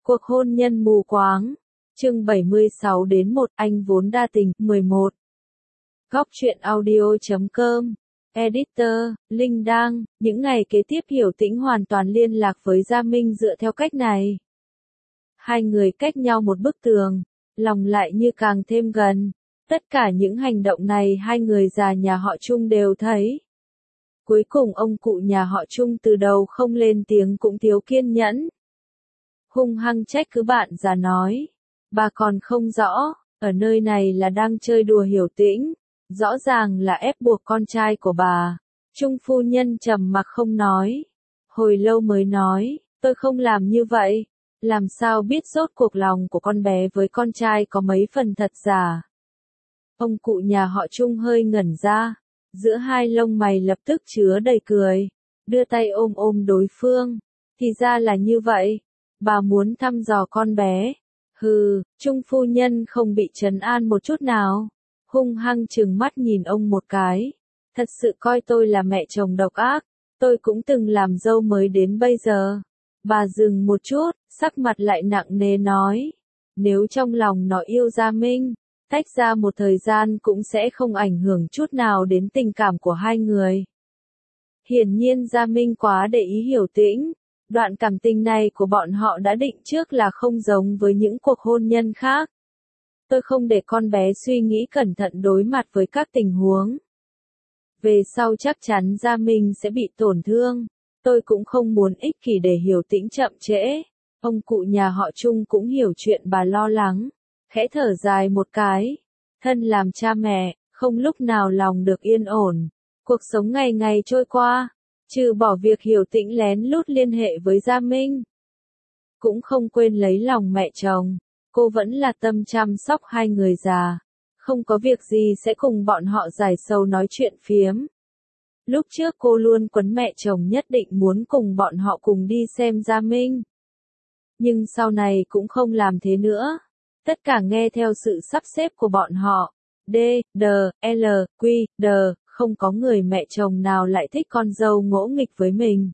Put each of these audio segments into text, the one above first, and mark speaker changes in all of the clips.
Speaker 1: Cuộc hôn nhân mù quáng. Chương 76 đến 1 anh vốn đa tình. 11. Góc truyện audio.com. Editor, Linh Đăng. Những ngày kế tiếp Hiểu Tĩnh hoàn toàn liên lạc với Gia Minh dựa theo cách này. Hai người cách nhau một bức tường, lòng lại như càng thêm gần. Tất cả những hành động này hai người già nhà họ Trung đều thấy. Cuối cùng ông cụ nhà họ Trung từ đầu không lên tiếng cũng thiếu kiên nhẫn. Hung hăng trách cứ bạn già nói. Bà còn không rõ, ở nơi này là đang chơi đùa Hiểu Tĩnh, rõ ràng là ép buộc con trai của bà. Trung phu nhân trầm mặc không nói. Hồi lâu mới nói, tôi không làm như vậy. Làm sao biết rốt cuộc lòng của con bé với con trai có mấy phần thật giả. Ông cụ nhà họ Trung hơi ngẩn ra, giữa hai lông mày lập tức chứa đầy cười, đưa tay ôm ôm đối phương. Thì ra là như vậy, bà muốn thăm dò con bé. Hừ, Trung phu nhân không bị trấn an một chút nào, hung hăng trừng mắt nhìn ông một cái. Thật sự coi tôi là mẹ chồng độc ác, tôi cũng từng làm dâu mới đến bây giờ. Bà dừng một chút, sắc mặt lại nặng nề nói, nếu trong lòng nó yêu Gia Minh, tách ra một thời gian cũng sẽ không ảnh hưởng chút nào đến tình cảm của hai người. Hiển nhiên Gia Minh quá để ý Hiểu Tĩnh, đoạn cảm tình này của bọn họ đã định trước là không giống với những cuộc hôn nhân khác. Tôi không để con bé suy nghĩ cẩn thận đối mặt với các tình huống. Về sau chắc chắn Gia Minh sẽ bị tổn thương, tôi cũng không muốn ích kỷ để Hiểu Tĩnh chậm trễ. Ông cụ nhà họ Trung cũng hiểu chuyện bà lo lắng, khẽ thở dài một cái. Thân làm cha mẹ, không lúc nào lòng được yên ổn. Cuộc sống ngày ngày trôi qua, trừ bỏ việc Hiểu Tĩnh lén lút liên hệ với Gia Minh, cũng không quên lấy lòng mẹ chồng. Cô vẫn là tâm chăm sóc hai người già, không có việc gì sẽ cùng bọn họ giải sầu nói chuyện phiếm. Lúc trước cô luôn quấn mẹ chồng nhất định muốn cùng bọn họ cùng đi xem Gia Minh. Nhưng sau này cũng không làm thế nữa. Tất cả nghe theo sự sắp xếp của bọn họ. D, D, L, Q, D, không có người mẹ chồng nào lại thích con dâu ngỗ nghịch với mình.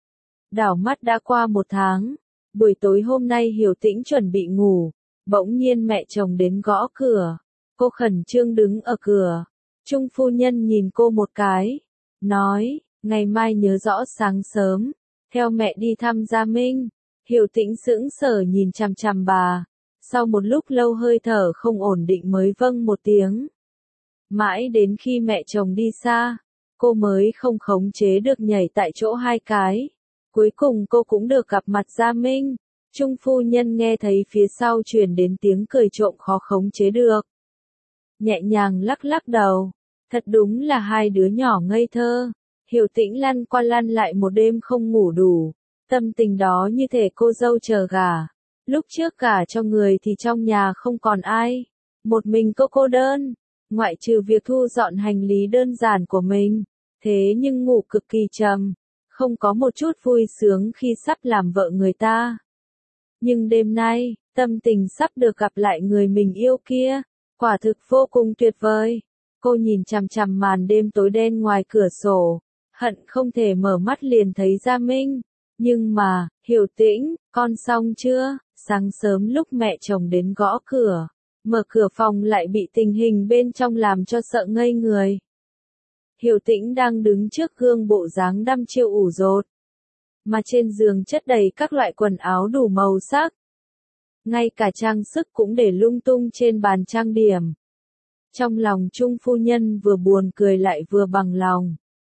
Speaker 1: Đảo mắt đã qua một tháng. Buổi tối hôm nay Hiểu Tĩnh chuẩn bị ngủ. Bỗng nhiên mẹ chồng đến gõ cửa. Cô khẩn trương đứng ở cửa. Trung phu nhân nhìn cô một cái. Nói, ngày mai nhớ rõ sáng sớm. Theo mẹ đi thăm Gia Minh. Hiểu Tĩnh sững sờ nhìn chằm chằm bà. Sau một lúc lâu hơi thở không ổn định mới vâng một tiếng. Mãi đến khi mẹ chồng đi xa, cô mới không khống chế được nhảy tại chỗ hai cái. Cuối cùng cô cũng được gặp mặt Gia Minh. Trung phu nhân nghe thấy phía sau truyền đến tiếng cười trộm khó khống chế được. Nhẹ nhàng lắc lắc đầu. Thật đúng là hai đứa nhỏ ngây thơ. Hiểu Tĩnh lăn qua lăn lại một đêm không ngủ đủ. Tâm tình đó như thể cô dâu chờ gả. Lúc trước gả cho người thì trong nhà không còn ai. Một mình cô đơn. Ngoại trừ việc thu dọn hành lý đơn giản của mình. Thế nhưng ngủ cực kỳ trầm. Không có một chút vui sướng khi sắp làm vợ người ta. Nhưng đêm nay, tâm tình sắp được gặp lại người mình yêu kia. Quả thực vô cùng tuyệt vời. Cô nhìn chằm chằm màn đêm tối đen ngoài cửa sổ. Hận không thể mở mắt liền thấy Gia Minh. Nhưng mà, Hiểu Tĩnh, con xong chưa? Sáng sớm lúc mẹ chồng đến gõ cửa, mở cửa phòng lại bị tình hình bên trong làm cho sợ ngây người. Hiểu Tĩnh đang đứng trước gương bộ dáng đăm chiêu ủ rột, mà trên giường chất đầy các loại quần áo đủ màu sắc. Ngay cả trang sức cũng để lung tung trên bàn trang điểm. Trong lòng Trung phu nhân vừa buồn cười lại vừa bằng lòng.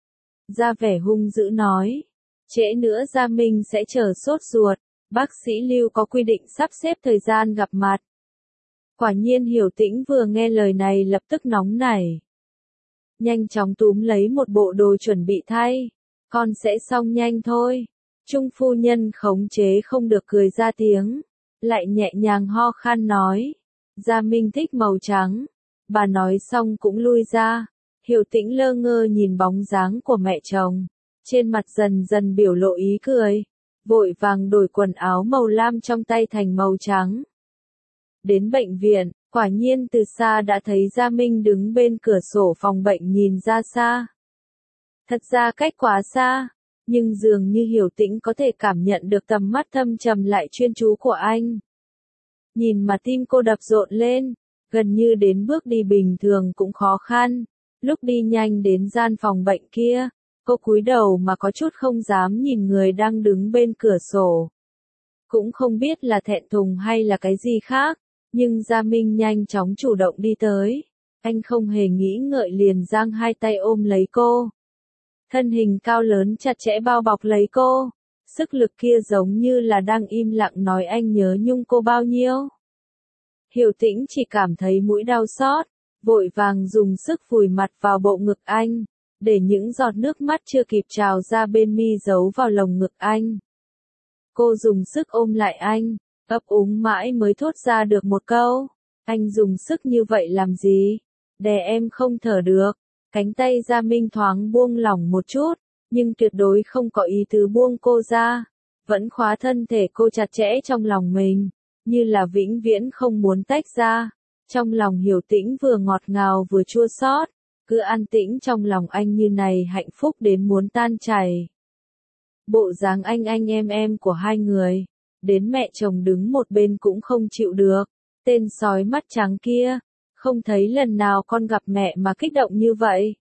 Speaker 1: Ra vẻ hung dữ nói. Trễ nữa Gia Minh sẽ chờ sốt ruột, bác sĩ Lưu có quy định sắp xếp thời gian gặp mặt. Quả nhiên Hiểu Tĩnh vừa nghe lời này lập tức nóng nảy. Nhanh chóng túm lấy một bộ đồ chuẩn bị thay. Con sẽ xong nhanh thôi. Trung phu nhân khống chế không được cười ra tiếng. Lại nhẹ nhàng ho khan nói. Gia Minh thích màu trắng. Bà nói xong cũng lui ra. Hiểu Tĩnh lơ ngơ nhìn bóng dáng của mẹ chồng. Trên mặt dần dần biểu lộ ý cười. Vội vàng đổi quần áo màu lam trong tay thành màu trắng. Đến bệnh viện, quả nhiên từ xa đã thấy Gia Minh đứng bên cửa sổ phòng bệnh nhìn ra xa. Thật ra cách quá xa, nhưng dường như Hiểu Tĩnh có thể cảm nhận được tầm mắt thâm trầm lại chuyên chú của anh. Nhìn mà tim cô đập rộn lên, gần như đến bước đi bình thường cũng khó khăn. Lúc đi nhanh đến gian phòng bệnh kia, cô cúi đầu mà có chút không dám nhìn người đang đứng bên cửa sổ. Cũng không biết là thẹn thùng hay là cái gì khác, nhưng Gia Minh nhanh chóng chủ động đi tới. Anh không hề nghĩ ngợi liền giang hai tay ôm lấy cô. Thân hình cao lớn chặt chẽ bao bọc lấy cô. Sức lực kia giống như là đang im lặng nói anh nhớ nhung cô bao nhiêu. Hiểu Tĩnh chỉ cảm thấy mũi đau xót, vội vàng dùng sức vùi mặt vào bộ ngực anh, để những giọt nước mắt chưa kịp trào ra bên mi giấu vào lồng ngực anh. Cô dùng sức ôm lại anh, ấp úng mãi mới thốt ra được một câu. Anh dùng sức như vậy làm gì? Đè em không thở được. Cánh tay Gia Minh thoáng buông lỏng một chút, nhưng tuyệt đối không có ý tứ buông cô ra. Vẫn khóa thân thể cô chặt chẽ trong lòng mình, như là vĩnh viễn không muốn tách ra. Trong lòng Hiểu Tĩnh vừa ngọt ngào vừa chua xót, cứ an tĩnh trong lòng anh như này hạnh phúc đến muốn tan chảy. Bộ dáng anh em của hai người, đến mẹ chồng đứng một bên cũng không chịu được. Tên sói mắt trắng kia, không thấy lần nào con gặp mẹ mà kích động như vậy.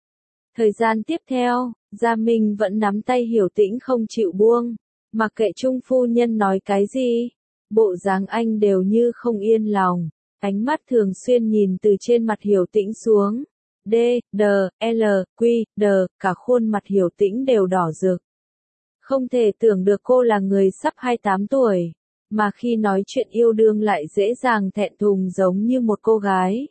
Speaker 1: Thời gian tiếp theo, Gia Minh vẫn nắm tay Hiểu Tĩnh không chịu buông, mặc kệ Trung phu nhân nói cái gì, bộ dáng anh đều như không yên lòng, ánh mắt thường xuyên nhìn từ trên mặt Hiểu Tĩnh xuống. D, D, L, Q, D, cả khuôn mặt Hiểu Tĩnh đều đỏ rực. Không thể tưởng được cô là người sắp 28 tuổi, mà khi nói chuyện yêu đương lại dễ dàng thẹn thùng giống như một cô gái.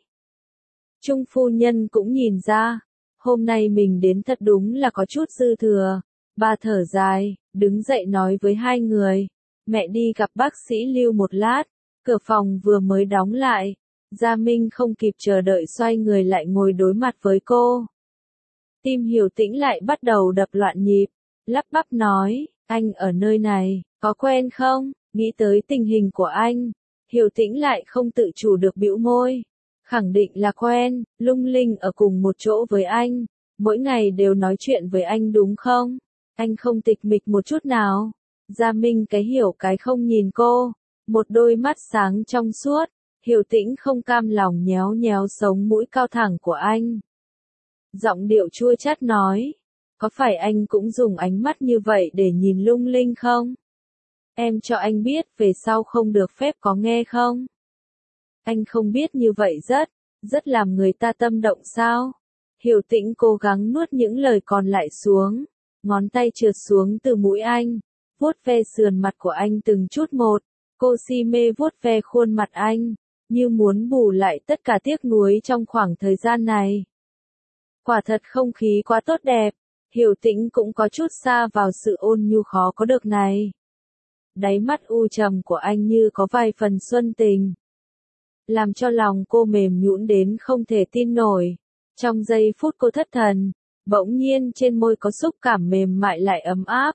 Speaker 1: Trung phu nhân cũng nhìn ra, hôm nay mình đến thật đúng là có chút dư thừa. Bà thở dài, đứng dậy nói với hai người, mẹ đi gặp bác sĩ Lưu một lát, cửa phòng vừa mới đóng lại. Gia Minh không kịp chờ đợi xoay người lại ngồi đối mặt với cô. Tim Hiểu Tĩnh lại bắt đầu đập loạn nhịp, lắp bắp nói, anh ở nơi này, có quen không? Nghĩ tới tình hình của anh, Hiểu Tĩnh lại không tự chủ được bĩu môi. Khẳng định là quen, lung linh ở cùng một chỗ với anh, mỗi ngày đều nói chuyện với anh đúng không? Anh không tịch mịch một chút nào. Gia Minh cái hiểu cái không nhìn cô, một đôi mắt sáng trong suốt. Hiểu Tĩnh không cam lòng nhéo nhéo sống mũi cao thẳng của anh. Giọng điệu chua chát nói, có phải anh cũng dùng ánh mắt như vậy để nhìn lung linh không? Em cho anh biết về sau không được phép có nghe không? Anh không biết như vậy rất làm người ta tâm động sao? Hiểu Tĩnh cố gắng nuốt những lời còn lại xuống, ngón tay trượt xuống từ mũi anh, vuốt ve sườn mặt của anh từng chút một. Cô si mê vuốt ve khuôn mặt anh, như muốn bù lại tất cả tiếc nuối trong khoảng thời gian này. Quả thật không khí quá tốt đẹp, Hiểu Tĩnh cũng có chút xa vào sự ôn nhu khó có được này. Đáy mắt u trầm của anh như có vài phần xuân tình, làm cho lòng cô mềm nhũn đến không thể tin nổi. Trong giây phút cô thất thần, bỗng nhiên trên môi có xúc cảm mềm mại lại ấm áp.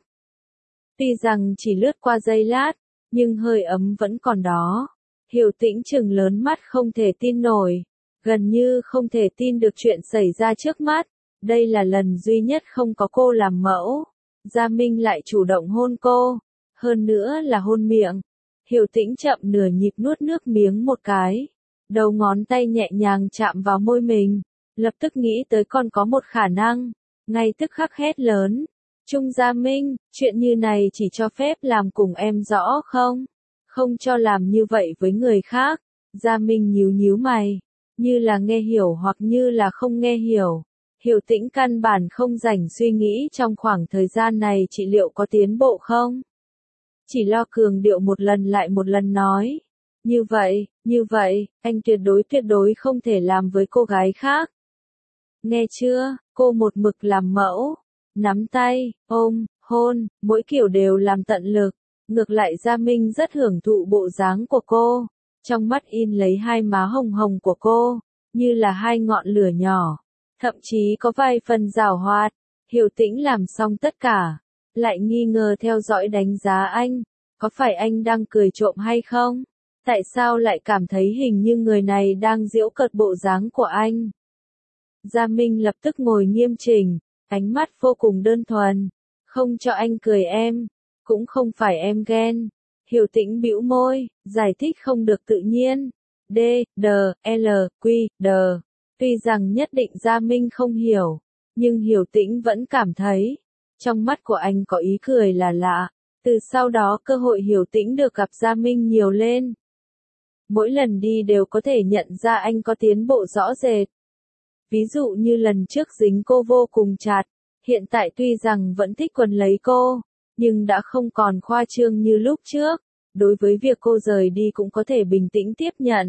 Speaker 1: Tuy rằng chỉ lướt qua giây lát, nhưng hơi ấm vẫn còn đó. Hiểu Tĩnh trừng lớn mắt không thể tin nổi, gần như không thể tin được chuyện xảy ra trước mắt. Đây là lần duy nhất không có cô làm mẫu. Gia Minh lại chủ động hôn cô, hơn nữa là hôn miệng. Hiểu Tĩnh chậm nửa nhịp nuốt nước miếng một cái, đầu ngón tay nhẹ nhàng chạm vào môi mình, lập tức nghĩ tới còn có một khả năng, ngay tức khắc hét lớn. Trung Gia Minh, chuyện như này chỉ cho phép làm cùng em rõ không? Không cho làm như vậy với người khác. Gia Minh nhíu nhíu mày, như là nghe hiểu hoặc như là không nghe hiểu. Hiểu Tĩnh căn bản không rảnh suy nghĩ trong khoảng thời gian này trị liệu có tiến bộ không. Chỉ lo cường điệu một lần lại một lần nói. Như vậy, anh tuyệt đối không thể làm với cô gái khác. Nghe chưa, cô một mực làm mẫu, nắm tay, ôm, hôn, mỗi kiểu đều làm tận lực. Ngược lại Gia Minh rất hưởng thụ bộ dáng của cô, trong mắt in lấy hai má hồng hồng của cô, như là hai ngọn lửa nhỏ, thậm chí có vài phần giảo hoạt. Hiểu Tĩnh làm xong tất cả, lại nghi ngờ theo dõi đánh giá anh, có phải anh đang cười trộm hay không? Tại sao lại cảm thấy hình như người này đang giễu cợt bộ dáng của anh? Gia Minh lập tức ngồi nghiêm chỉnh, ánh mắt vô cùng đơn thuần, Không cho anh cười em, cũng không phải em ghen. Hiểu Tĩnh bĩu môi, giải thích không được tự nhiên. D, D, L, Q, D. Tuy rằng nhất định Gia Minh không hiểu, nhưng Hiểu Tĩnh vẫn cảm thấy, trong mắt của anh có ý cười là lạ. Từ sau đó cơ hội Hiểu Tĩnh được gặp Gia Minh nhiều lên. Mỗi lần đi đều có thể nhận ra anh có tiến bộ rõ rệt. Ví dụ như lần trước dính cô vô cùng chặt, hiện tại tuy rằng vẫn thích quấn lấy cô, nhưng đã không còn khoa trương như lúc trước. Đối với việc cô rời đi cũng có thể bình tĩnh tiếp nhận.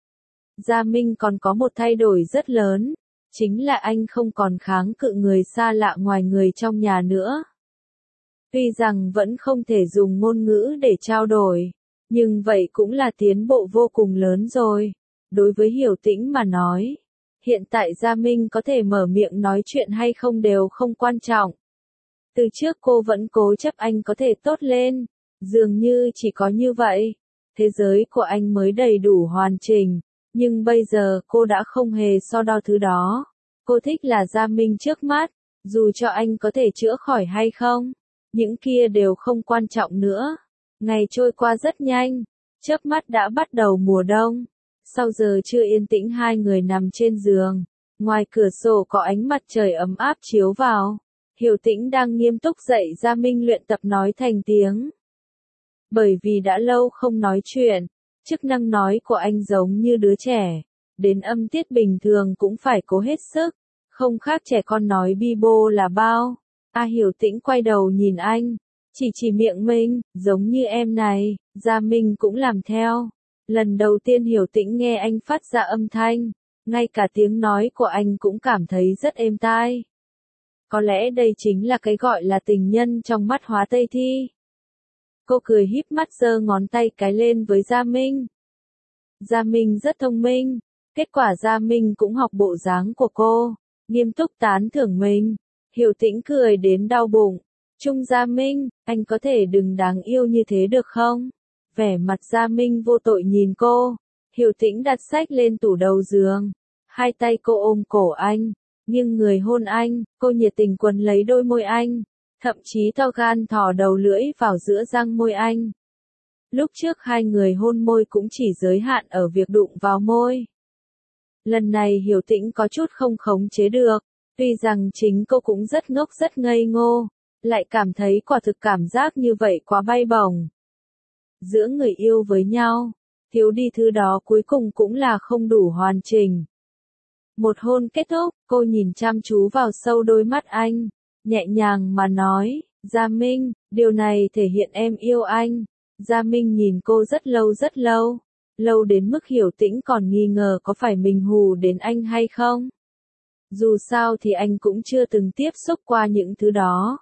Speaker 1: Gia Minh còn có một thay đổi rất lớn, chính là anh không còn kháng cự người xa lạ ngoài người trong nhà nữa. Tuy rằng vẫn không thể dùng ngôn ngữ để trao đổi, nhưng vậy cũng là tiến bộ vô cùng lớn rồi. Đối với Hiểu Tĩnh mà nói, hiện tại Gia Minh có thể mở miệng nói chuyện hay không đều không quan trọng. Từ trước cô vẫn cố chấp anh có thể tốt lên, dường như chỉ có như vậy, thế giới của anh mới đầy đủ hoàn chỉnh, nhưng bây giờ cô đã không hề so đo thứ đó. Cô thích là Gia Minh trước mắt, dù cho anh có thể chữa khỏi hay không, những kia đều không quan trọng nữa. Ngày trôi qua rất nhanh, chớp mắt đã bắt đầu mùa đông. Sau giờ trưa yên tĩnh hai người nằm trên giường, ngoài cửa sổ có ánh mặt trời ấm áp chiếu vào. Hiểu Tĩnh đang nghiêm túc dạy Gia Minh luyện tập nói thành tiếng. Bởi vì đã lâu không nói chuyện, chức năng nói của anh giống như đứa trẻ, đến âm tiết bình thường cũng phải cố hết sức, không khác trẻ con nói bi bô là bao. Hiểu Tĩnh quay đầu nhìn anh, chỉ miệng mình, giống như em này. Gia Minh cũng làm theo. Lần đầu tiên Hiểu Tĩnh nghe anh phát ra âm thanh, ngay cả tiếng nói của anh cũng cảm thấy rất êm tai. Có lẽ đây chính là cái gọi là tình nhân trong mắt Hóa Tây Thi. Cô cười híp mắt giơ ngón tay cái lên với Gia Minh. Gia Minh rất thông minh, kết quả Gia Minh cũng học bộ dáng của cô, nghiêm túc tán thưởng mình. Hiểu Tĩnh cười đến đau bụng. Trung Gia Minh, anh có thể đừng đáng yêu như thế được không? Vẻ mặt Gia Minh vô tội nhìn cô. Hiểu Tĩnh đặt sách lên tủ đầu giường, hai tay cô ôm cổ anh, nghiêng người hôn anh, cô nhiệt tình quấn lấy đôi môi anh, thậm chí to gan thò đầu lưỡi vào giữa răng môi anh. Lúc trước hai người hôn môi cũng chỉ giới hạn ở việc đụng vào môi. Lần này Hiểu Tĩnh có chút không khống chế được, tuy rằng chính cô cũng rất ngốc rất ngây ngô, lại cảm thấy quả thực cảm giác như vậy quá bay bổng. Giữa người yêu với nhau, thiếu đi thứ đó cuối cùng cũng là không đủ hoàn chỉnh. Một hôn kết thúc, cô nhìn chăm chú vào sâu đôi mắt anh, nhẹ nhàng mà nói, Gia Minh, điều này thể hiện em yêu anh. Gia Minh nhìn cô rất lâu, lâu đến mức Hiểu Tĩnh còn nghi ngờ có phải mình hù đến anh hay không. Dù sao thì anh cũng chưa từng tiếp xúc qua những thứ đó.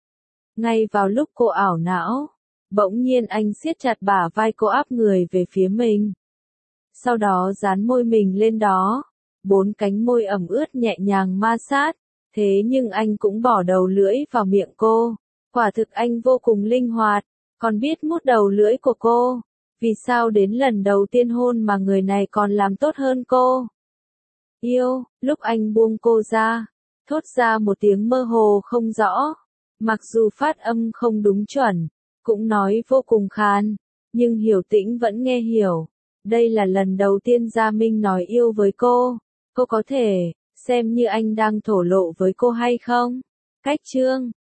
Speaker 1: Ngay vào lúc cô ảo não, bỗng nhiên anh siết chặt bả vai cô áp người về phía mình. Sau đó dán môi mình lên đó, bốn cánh môi ẩm ướt nhẹ nhàng ma sát, thế nhưng anh cũng bỏ đầu lưỡi vào miệng cô. Quả thực anh vô cùng linh hoạt, còn biết mút đầu lưỡi của cô. Vì sao đến lần đầu tiên hôn mà người này còn làm tốt hơn cô? Yêu, lúc anh buông cô ra, thốt ra một tiếng mơ hồ không rõ. Mặc dù phát âm không đúng chuẩn, cũng nói vô cùng khàn, nhưng Hiểu Tĩnh vẫn nghe hiểu. Đây là lần đầu tiên Gia Minh nói yêu với cô. Cô có thể xem như anh đang thổ lộ với cô hay không? Cách chương